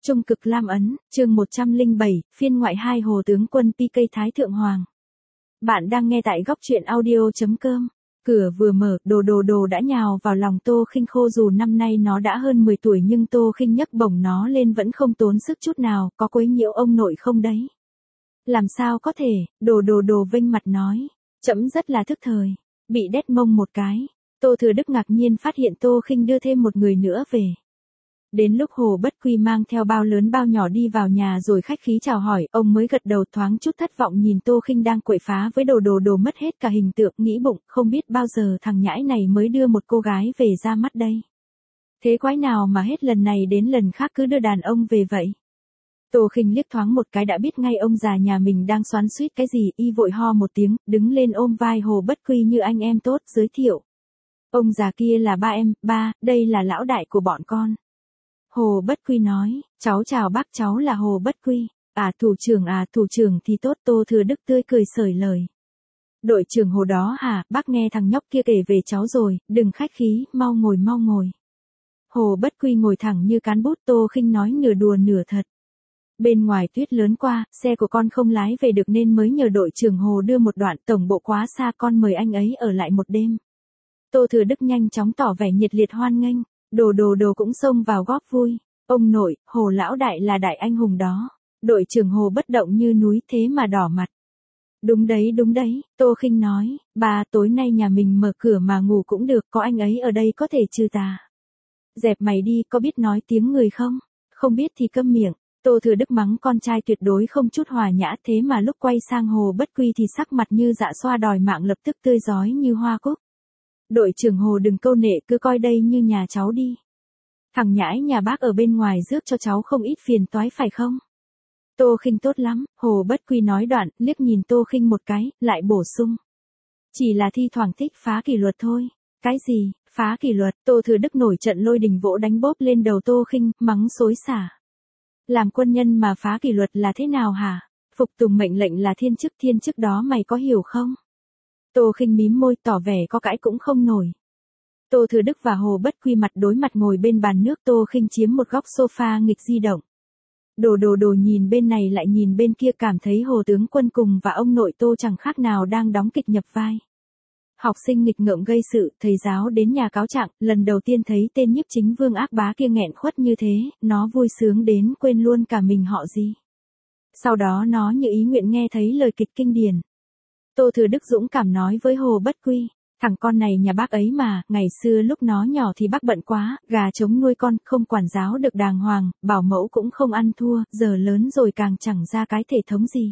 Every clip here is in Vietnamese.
Trung cực Lam Ấn, chương 107, phiên ngoại 2 Hồ tướng quân PK Thái Thượng Hoàng. Bạn đang nghe tại góc truyện audio.com. Cửa vừa mở, đồ đã nhào vào lòng Tô Khinh Khô, dù năm nay nó đã hơn 10 tuổi nhưng Tô Khinh nhấc bổng nó lên vẫn không tốn sức chút nào, có quấy nhiễu ông nội không đấy? Làm sao có thể, đồ vênh mặt nói, trẫm rất là thức thời, bị đét mông một cái. Tô Thừa Đức ngạc nhiên phát hiện Tô Khinh đưa thêm một người nữa về. Đến lúc Hồ Bất Quy mang theo bao lớn bao nhỏ đi vào nhà rồi khách khí chào hỏi, ông mới gật đầu, thoáng chút thất vọng nhìn Tô Khinh đang quậy phá với đồ mất hết cả hình tượng, nghĩ bụng, không biết bao giờ thằng nhãi này mới đưa một cô gái về ra mắt đây. Thế quái nào mà hết lần này đến lần khác cứ đưa đàn ông về vậy. Tô Khinh liếc thoáng một cái đã biết ngay ông già nhà mình đang xoắn xuýt cái gì, y vội ho một tiếng, đứng lên ôm vai Hồ Bất Quy như anh em tốt, giới thiệu. Ông già kia là ba em, đây là lão đại của bọn con. Hồ Bất Quy nói, cháu chào bác, cháu là Hồ Bất Quy. Thủ trưởng thì tốt. Tô Thừa Đức tươi cười xởi lời. Đội trưởng Hồ đó hả, bác nghe thằng nhóc kia kể về cháu rồi, đừng khách khí, mau ngồi. Hồ Bất Quy ngồi thẳng như cán bút. Tô Khinh nói nửa đùa nửa thật. Bên ngoài tuyết lớn qua, xe của con không lái về được nên mới nhờ đội trưởng Hồ đưa một đoạn, tổng bộ quá xa, con mời anh ấy ở lại một đêm. Tô Thừa Đức nhanh chóng tỏ vẻ nhiệt liệt hoan nghênh. Đồ cũng xông vào góp vui. Ông nội, Hồ lão đại là đại anh hùng đó. Đội trưởng Hồ bất động như núi thế mà đỏ mặt. Đúng đấy, Tô Khinh nói, ba, tối nay nhà mình mở cửa mà ngủ cũng được, có anh ấy ở đây có thể trừ tà. Dẹp mày đi, có biết nói tiếng người không? Không biết thì câm miệng. Tô Thừa Đức mắng con trai tuyệt đối không chút hòa nhã, thế mà lúc quay sang Hồ Bất Quy thì sắc mặt như dạ xoa đòi mạng, lập tức tươi rói như hoa cúc. Đội trưởng Hồ đừng câu nệ, cứ coi đây như nhà cháu đi. Thằng nhãi nhà bác ở bên ngoài rước cho cháu không ít phiền toái phải không? Tô Khinh tốt lắm, Hồ Bất Quy nói đoạn, liếc nhìn Tô Khinh một cái, lại bổ sung. Chỉ là thi thoảng thích phá kỷ luật thôi. Cái gì, phá kỷ luật? Tô Thừa Đức nổi trận lôi đình vỗ đánh bóp lên đầu Tô Khinh, mắng xối xả. Làm quân nhân mà phá kỷ luật là thế nào hả? Phục tùng mệnh lệnh là thiên chức đó, mày có hiểu không? Tô Khinh mím môi tỏ vẻ có cãi cũng không nổi. Tô Thừa Đức và Hồ Bất Quy mặt đối mặt ngồi bên bàn nước, Tô Khinh chiếm một góc sofa nghịch di động. Đồ nhìn bên này lại nhìn bên kia, cảm thấy Hồ tướng quân cùng và ông nội Tô chẳng khác nào đang đóng kịch nhập vai. Học sinh nghịch ngợm gây sự, thầy giáo đến nhà cáo trạng, lần đầu tiên thấy tên nhiếp chính vương ác bá kia nghẹn khuất như thế, nó vui sướng đến quên luôn cả mình họ gì. Sau đó nó như ý nguyện nghe thấy lời kịch kinh điển. Tô Thừa Đức dũng cảm nói với Hồ Bất Quy, thằng con này nhà bác ấy mà, ngày xưa lúc nó nhỏ thì bác bận quá, gà trống nuôi con, không quản giáo được đàng hoàng, bảo mẫu cũng không ăn thua, giờ lớn rồi càng chẳng ra cái thể thống gì.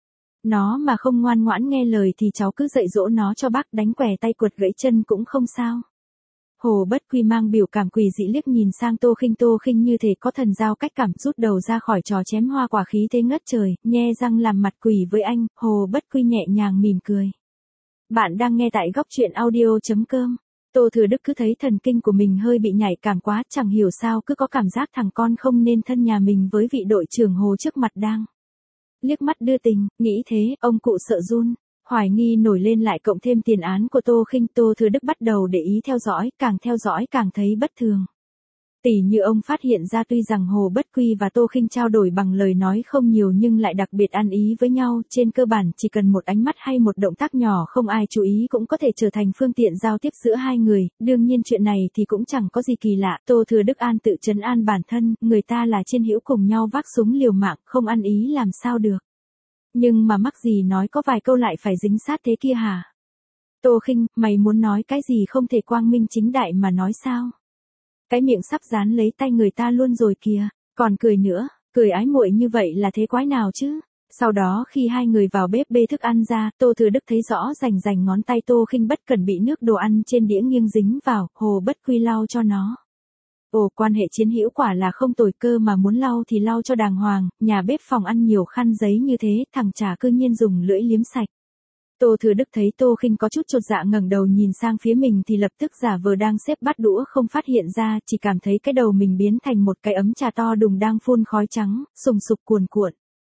Nó mà không ngoan ngoãn nghe lời thì cháu cứ dạy dỗ nó cho bác, đánh què tay quật gãy chân cũng không sao. Hồ Bất Quy mang biểu cảm quỷ dị liếc nhìn sang Tô Khinh như thể có thần giao cách cảm, rút đầu ra khỏi trò chém hoa quả khí thế ngất trời, nhe răng làm mặt quỷ với anh. Hồ Bất Quy nhẹ nhàng mỉm cười. Bạn đang nghe tại góc truyện audio.com. Tô Thừa Đức cứ thấy thần kinh của mình hơi bị nhạy cảm quá, chẳng hiểu sao cứ có cảm giác thằng con không nên thân nhà mình với vị đội trưởng Hồ trước mặt đang liếc mắt đưa tình, nghĩ thế, ông cụ sợ run. Hoài nghi nổi lên, lại cộng thêm tiền án của Tô Khinh, Tô Thừa Đức bắt đầu để ý theo dõi càng thấy bất thường. Tỉ như ông phát hiện ra tuy rằng Hồ Bất Quy và Tô Khinh trao đổi bằng lời nói không nhiều nhưng lại đặc biệt ăn ý với nhau, trên cơ bản chỉ cần một ánh mắt hay một động tác nhỏ không ai chú ý cũng có thể trở thành phương tiện giao tiếp giữa hai người, đương nhiên chuyện này thì cũng chẳng có gì kỳ lạ. Tô Thừa Đức tự trấn an bản thân, người ta là chiến hữu cùng nhau vác súng liều mạng, không ăn ý làm sao được. Nhưng mà mắc gì nói có vài câu lại phải dính sát thế kia hả? Tô Khinh, mày muốn nói cái gì không thể quang minh chính đại mà nói sao? Cái miệng sắp dán lấy tay người ta luôn rồi kìa, còn cười nữa, cười ái muội như vậy là thế quái nào chứ? Sau đó khi hai người vào bếp bê thức ăn ra, Tô Thừa Đức thấy rõ rành ngón tay Tô Khinh bất cẩn bị nước đồ ăn trên đĩa nghiêng dính vào, Hồ Bất Quy lau cho nó. Ồ, quan hệ chiến hữu quả là không tồi, cơ mà muốn lau thì lau cho đàng hoàng, nhà bếp phòng ăn nhiều khăn giấy như thế, thằng chả cư nhiên dùng lưỡi liếm sạch. Tô Thừa Đức thấy Tô Khinh có chút chột dạ ngẩng đầu nhìn sang phía mình thì lập tức giả vờ đang xếp bát đũa không phát hiện ra, chỉ cảm thấy cái đầu mình biến thành một cái ấm trà to đùng đang phun khói trắng, sùng sục cuồn cuộn.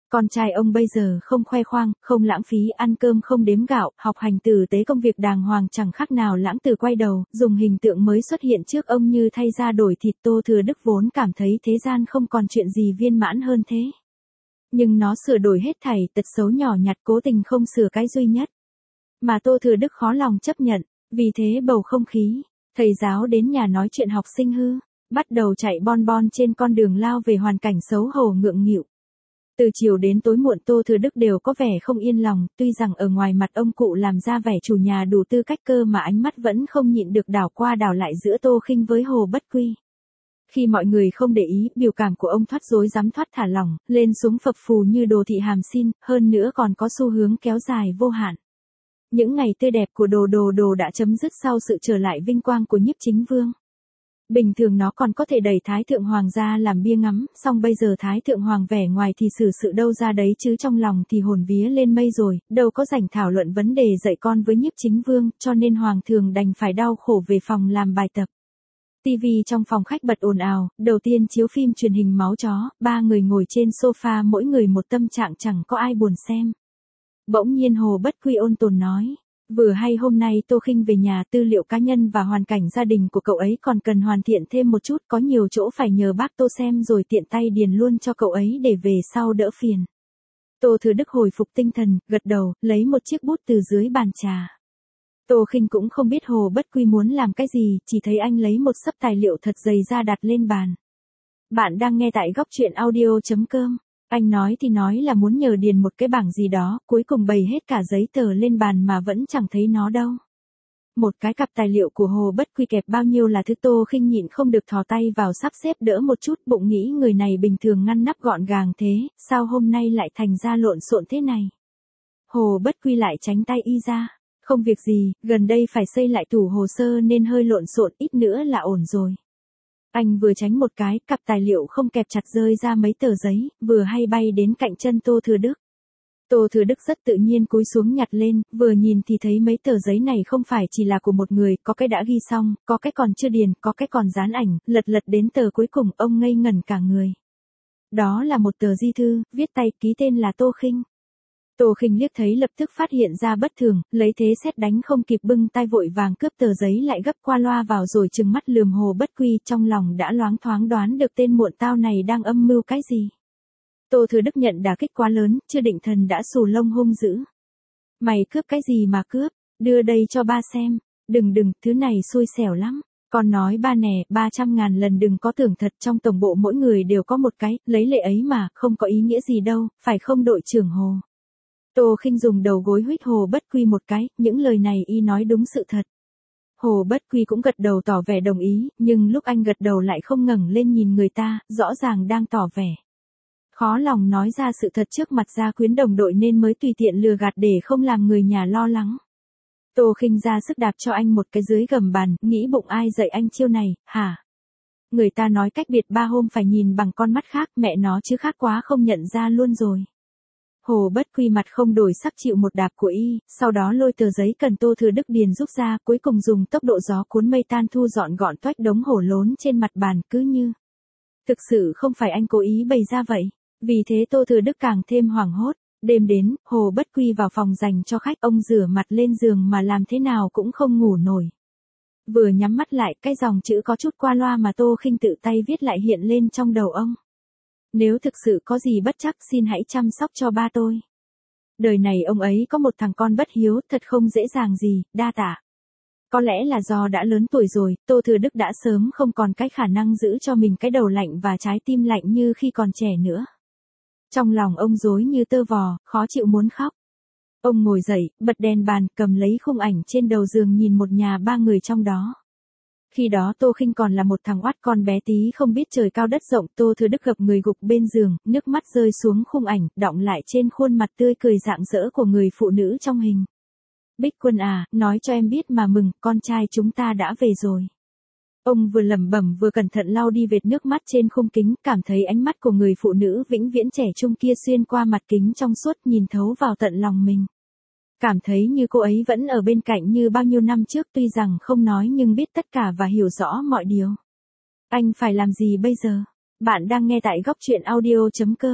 Con trai ông bây giờ không khoe khoang, không lãng phí, ăn cơm không đếm gạo, học hành tử tế, công việc đàng hoàng, chẳng khác nào lãng tử quay đầu, dùng hình tượng mới xuất hiện trước ông như thay da đổi thịt. Tô Thừa Đức vốn cảm thấy thế gian không còn chuyện gì viên mãn hơn thế. Nhưng nó sửa đổi hết thảy tật xấu nhỏ nhặt, cố tình không sửa cái duy nhất. Mà Tô Thừa Đức khó lòng chấp nhận, vì thế bầu không khí, thầy giáo đến nhà nói chuyện học sinh hư, bắt đầu chạy bon bon trên con đường lao về hoàn cảnh xấu hổ ngượng nghịu. Từ chiều đến tối muộn Tô Thừa Đức đều có vẻ không yên lòng, tuy rằng ở ngoài mặt ông cụ làm ra vẻ chủ nhà đủ tư cách cơ mà ánh mắt vẫn không nhịn được đảo qua đảo lại giữa Tô Khinh với Hồ Bất Quy. Khi mọi người không để ý, biểu cảm của ông thoát rối rắm thoát thả lỏng, lên xuống phập phù như đồ thị hàm xin, hơn nữa còn có xu hướng kéo dài vô hạn. Những ngày tươi đẹp của đồ đã chấm dứt sau sự trở lại vinh quang của Nhiếp Chính Vương. Bình thường nó còn có thể đẩy Thái Thượng Hoàng ra làm bia ngắm, song bây giờ Thái Thượng Hoàng vẻ ngoài thì xử sự đâu ra đấy chứ trong lòng thì hồn vía lên mây rồi, đâu có rảnh thảo luận vấn đề dạy con với Nhiếp Chính Vương, cho nên Hoàng thường đành phải đau khổ về phòng làm bài tập. TV trong phòng khách bật ồn ào, đầu tiên chiếu phim truyền hình máu chó, ba người ngồi trên sofa mỗi người một tâm trạng chẳng có ai buồn xem. Bỗng nhiên Hồ Bất Quy ôn tồn nói. Vừa hay hôm nay Tô Khinh về nhà, tư liệu cá nhân và hoàn cảnh gia đình của cậu ấy còn cần hoàn thiện thêm một chút, có nhiều chỗ phải nhờ bác Tô xem rồi tiện tay điền luôn cho cậu ấy để về sau đỡ phiền. Tô Thừa Đức hồi phục tinh thần, gật đầu, lấy một chiếc bút từ dưới bàn trà. Tô Khinh cũng không biết Hồ Bất Quy muốn làm cái gì, chỉ thấy anh lấy một xấp tài liệu thật dày ra đặt lên bàn. Bạn đang nghe tại góc truyện audio.com. Anh nói thì nói là muốn nhờ điền một cái bảng gì đó, cuối cùng bày hết cả giấy tờ lên bàn mà vẫn chẳng thấy nó đâu. Một cái cặp tài liệu của Hồ Bất Quy kẹp bao nhiêu là thứ. Tô Khinh nhịn không được thò tay vào sắp xếp đỡ một chút, bụng nghĩ người này bình thường ngăn nắp gọn gàng thế, sao hôm nay lại thành ra lộn xộn thế này. Hồ Bất Quy lại tránh tay y ra. Không việc gì, gần đây phải xây lại tủ hồ sơ nên hơi lộn xộn, ít nữa là ổn rồi. Anh vừa tránh một cái, cặp tài liệu không kẹp chặt rơi ra mấy tờ giấy, vừa hay bay đến cạnh chân Tô Thừa Đức. Tô Thừa Đức rất tự nhiên cúi xuống nhặt lên, vừa nhìn thì thấy mấy tờ giấy này không phải chỉ là của một người, có cái đã ghi xong, có cái còn chưa điền, có cái còn dán ảnh, lật đến tờ cuối cùng ông ngây ngẩn cả người. Đó là một tờ di thư, viết tay, ký tên là Tô Khinh. Tô Khinh liếc thấy lập tức phát hiện ra bất thường, lấy thế sét đánh không kịp bưng tay vội vàng cướp tờ giấy lại gấp qua loa vào rồi trừng mắt lườm Hồ Bất Quy, trong lòng đã loáng thoáng đoán được tên muộn tao này đang âm mưu cái gì. Tô Thừa Đức nhận đả kích quá lớn, chưa định thần đã xù lông hung dữ. Mày cướp cái gì mà cướp, đưa đây cho ba xem, đừng, thứ này xui xẻo lắm. Con nói ba nè, 300.000 lần đừng có tưởng thật, trong tổng bộ mỗi người đều có một cái, lấy lệ ấy mà, không có ý nghĩa gì đâu, phải không đội trưởng Hồ. Tô Khinh dùng đầu gối huých Hồ Bất Quy một cái, những lời này y nói đúng sự thật. Hồ Bất Quy cũng gật đầu tỏ vẻ đồng ý, nhưng lúc anh gật đầu lại không ngẩng lên nhìn người ta, rõ ràng đang tỏ vẻ khó lòng nói ra sự thật trước mặt gia quyến đồng đội nên mới tùy tiện lừa gạt để không làm người nhà lo lắng. Tô Khinh ra sức đạp cho anh một cái dưới gầm bàn, nghĩ bụng ai dạy anh chiêu này, hả? Người ta nói cách biệt 3 hôm phải nhìn bằng con mắt khác, mẹ nó chứ khác quá không nhận ra luôn rồi. Hồ Bất Quy mặt không đổi sắc chịu một đạp của y, sau đó lôi tờ giấy cần Tô Thừa Đức điền giúp ra, cuối cùng dùng tốc độ gió cuốn mây tan thu dọn gọn toách đống hổ lốn trên mặt bàn, cứ như thực sự không phải anh cố ý bày ra vậy. Vì thế Tô Thừa Đức càng thêm hoảng hốt. Đêm đến, Hồ Bất Quy vào phòng dành cho khách, ông rửa mặt lên giường mà làm thế nào cũng không ngủ nổi. Vừa nhắm mắt lại, cái dòng chữ có chút qua loa mà Tô Khinh tự tay viết lại hiện lên trong đầu ông. Nếu thực sự có gì bất trắc xin hãy chăm sóc cho ba tôi. Đời này ông ấy có một thằng con bất hiếu, thật không dễ dàng gì, đa tạ. Có lẽ là do đã lớn tuổi rồi, Tô Thừa Đức đã sớm không còn cái khả năng giữ cho mình cái đầu lạnh và trái tim lạnh như khi còn trẻ nữa. Trong lòng ông rối như tơ vò, khó chịu muốn khóc. Ông ngồi dậy, bật đèn bàn, cầm lấy khung ảnh trên đầu giường nhìn một nhà ba người trong đó. Khi đó Tô Khinh còn là một thằng oát con bé tí không biết trời cao đất rộng. Tô Thừa Đức gập người gục bên giường, nước mắt rơi xuống khung ảnh, đọng lại trên khuôn mặt tươi cười rạng rỡ của người phụ nữ trong hình. Bích Quân à, nói cho em biết mà mừng, con trai chúng ta đã về rồi. Ông vừa lẩm bẩm vừa cẩn thận lau đi vệt nước mắt trên khung kính, cảm thấy ánh mắt của người phụ nữ vĩnh viễn trẻ trung kia xuyên qua mặt kính trong suốt nhìn thấu vào tận lòng mình. Cảm thấy như cô ấy vẫn ở bên cạnh như bao nhiêu năm trước, tuy rằng không nói nhưng biết tất cả và hiểu rõ mọi điều. Anh phải làm gì bây giờ? Bạn đang nghe tại góc truyện audio.com.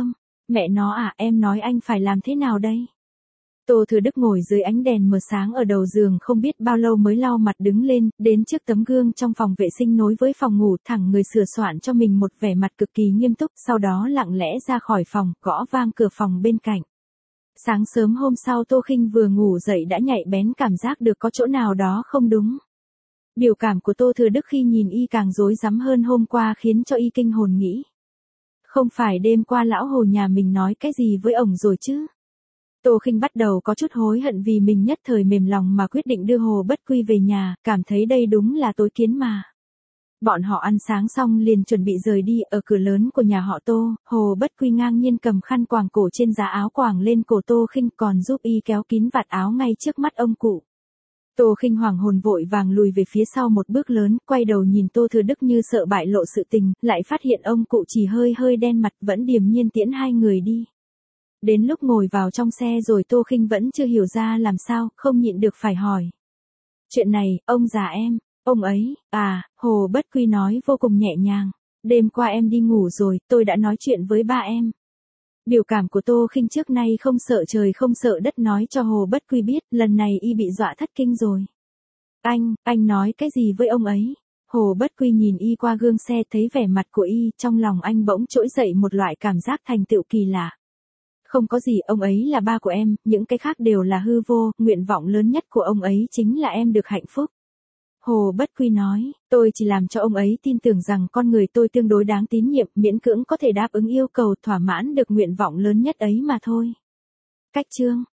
Mẹ nó à, em nói anh phải làm thế nào đây? Tô Thừa Đức ngồi dưới ánh đèn mờ sáng ở đầu giường không biết bao lâu mới lau mặt đứng lên, đến trước tấm gương trong phòng vệ sinh nối với phòng ngủ, thẳng người sửa soạn cho mình một vẻ mặt cực kỳ nghiêm túc, sau đó lặng lẽ ra khỏi phòng, gõ vang cửa phòng bên cạnh. Sáng sớm hôm sau Tô Khinh vừa ngủ dậy đã nhạy bén cảm giác được có chỗ nào đó không đúng. Biểu cảm của Tô Thừa Đức khi nhìn y càng rối rắm hơn hôm qua khiến cho y kinh hồn nghĩ. Không phải đêm qua lão Hồ nhà mình nói cái gì với ổng rồi chứ? Tô Khinh bắt đầu có chút hối hận vì mình nhất thời mềm lòng mà quyết định đưa Hồ Bất Quy về nhà, cảm thấy đây đúng là tối kiến mà. Bọn họ ăn sáng xong liền chuẩn bị rời đi, ở cửa lớn của nhà họ Tô, Hồ Bất Quy ngang nhiên cầm khăn quàng cổ trên giá áo quàng lên cổ Tô Khinh còn giúp y kéo kín vạt áo ngay trước mắt ông cụ. Tô Khinh hoàng hồn vội vàng lùi về phía sau một bước lớn, quay đầu nhìn Tô Thừa Đức như sợ bại lộ sự tình, lại phát hiện ông cụ chỉ hơi hơi đen mặt vẫn điềm nhiên tiễn hai người đi. Đến lúc ngồi vào trong xe rồi Tô Khinh vẫn chưa hiểu ra làm sao, không nhịn được phải hỏi. Chuyện này, ông già em, ông ấy, Hồ Bất Quy nói vô cùng nhẹ nhàng. Đêm qua em đi ngủ rồi, tôi đã nói chuyện với ba em. Biểu cảm của Tô Khinh trước nay không sợ trời không sợ đất nói cho Hồ Bất Quy biết, lần này y bị dọa thất kinh rồi. Anh nói cái gì với ông ấy? Hồ Bất Quy nhìn y qua gương xe thấy vẻ mặt của y, trong lòng anh bỗng trỗi dậy một loại cảm giác thành tựu kỳ lạ. Không có gì, ông ấy là ba của em, những cái khác đều là hư vô, nguyện vọng lớn nhất của ông ấy chính là em được hạnh phúc. Hồ Bất Quy nói, tôi chỉ làm cho ông ấy tin tưởng rằng con người tôi tương đối đáng tín nhiệm, miễn cưỡng có thể đáp ứng yêu cầu thỏa mãn được nguyện vọng lớn nhất ấy mà thôi. Cách chương